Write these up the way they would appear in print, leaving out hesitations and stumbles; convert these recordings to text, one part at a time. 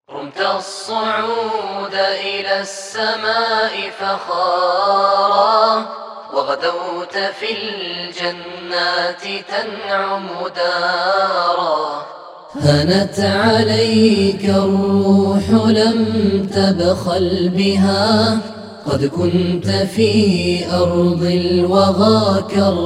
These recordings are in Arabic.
رمت الصعود إلى السماء فخارا، وغدوت في الجنات تنعم دارا. هنت عليك الروح لم تبخل بها، قد كنت في أرض الوغى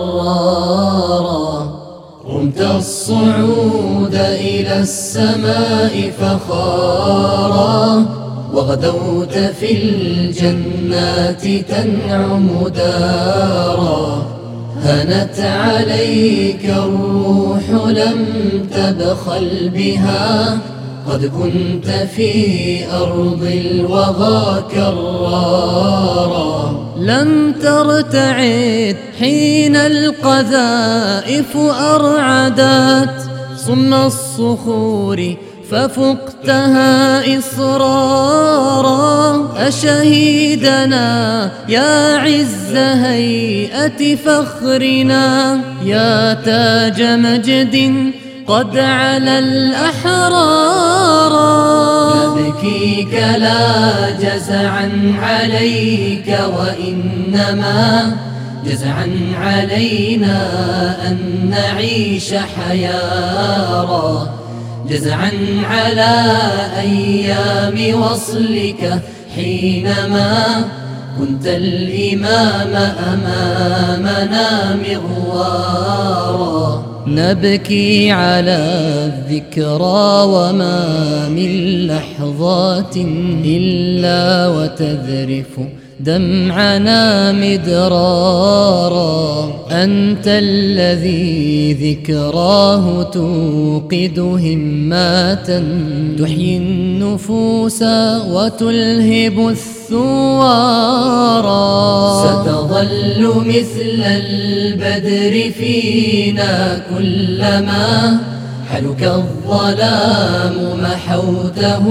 كرارا. رمت الصعود إلى السماء فخارا، وغدوت في الجنات تنعم دارا. هنت عليك الروح لم تبخل بها، قد كنت في أرض الوغى كرارا. لم ترتعد حين القذائف أرعدت صم الصخور ففقتها إصرارا. أشهيدنا يا عز هيئة فخرنا، يا تاج مجد قد على الأحرار. نبكيك لا جزعا عليك، وإنما جزعا علينا أن نعيش حيارا. جزعا على أيام وصلك حينما كنت الإمام أمامنا مغوارا. نبكي على الذكرى وما من لحظات إلا وتذرف دمعنا مدرارا. أنت الذي ذكراه توقد همات، تحيي النفوس وتلهب الثوارا. ستظل مثل البدر فينا كلما حلك الظلام محوته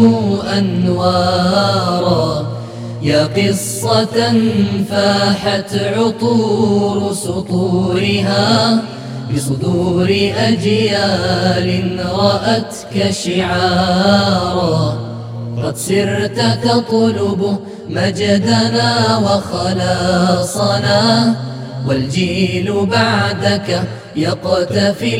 أنوارا. يا قصة فاحت عطور سطورها بصدور أجيال رأتك شعارا. قد سرت تطلب مجدنا وخلاصنا، والجيل بعدك يقتفي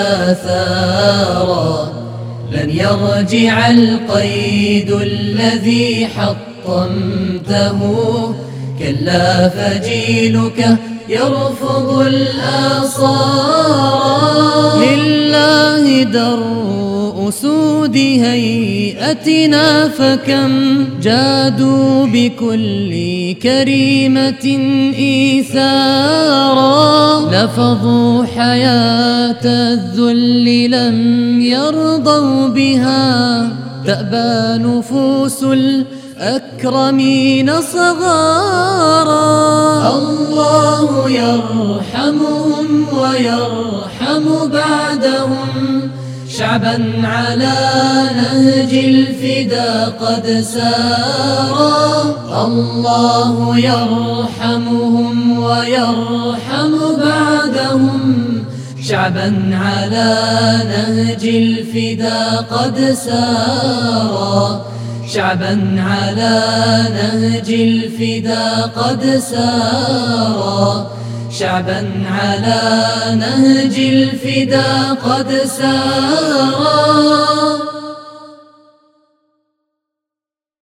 الآثار. لن يرجع القيد الذي حطمته، كلا فجيلك يرفض الآثار. لله در أسود هيئتنا، فكم جادوا بكل كريمة إيثارا. لفظوا حياة الذل لم يرضوا بها، تأبى نفوس الأكرمين صغارا. الله يرحمهم ويرحم بعدهم، شعبا على نهج الفدا قد سارا. الله يرحمهم ويرحم بعدهم، شعبا على نهج الفدا قد سارا. شعبا على نهج الفدا قد سارا. شعبا على نهج الفدا قد سارا.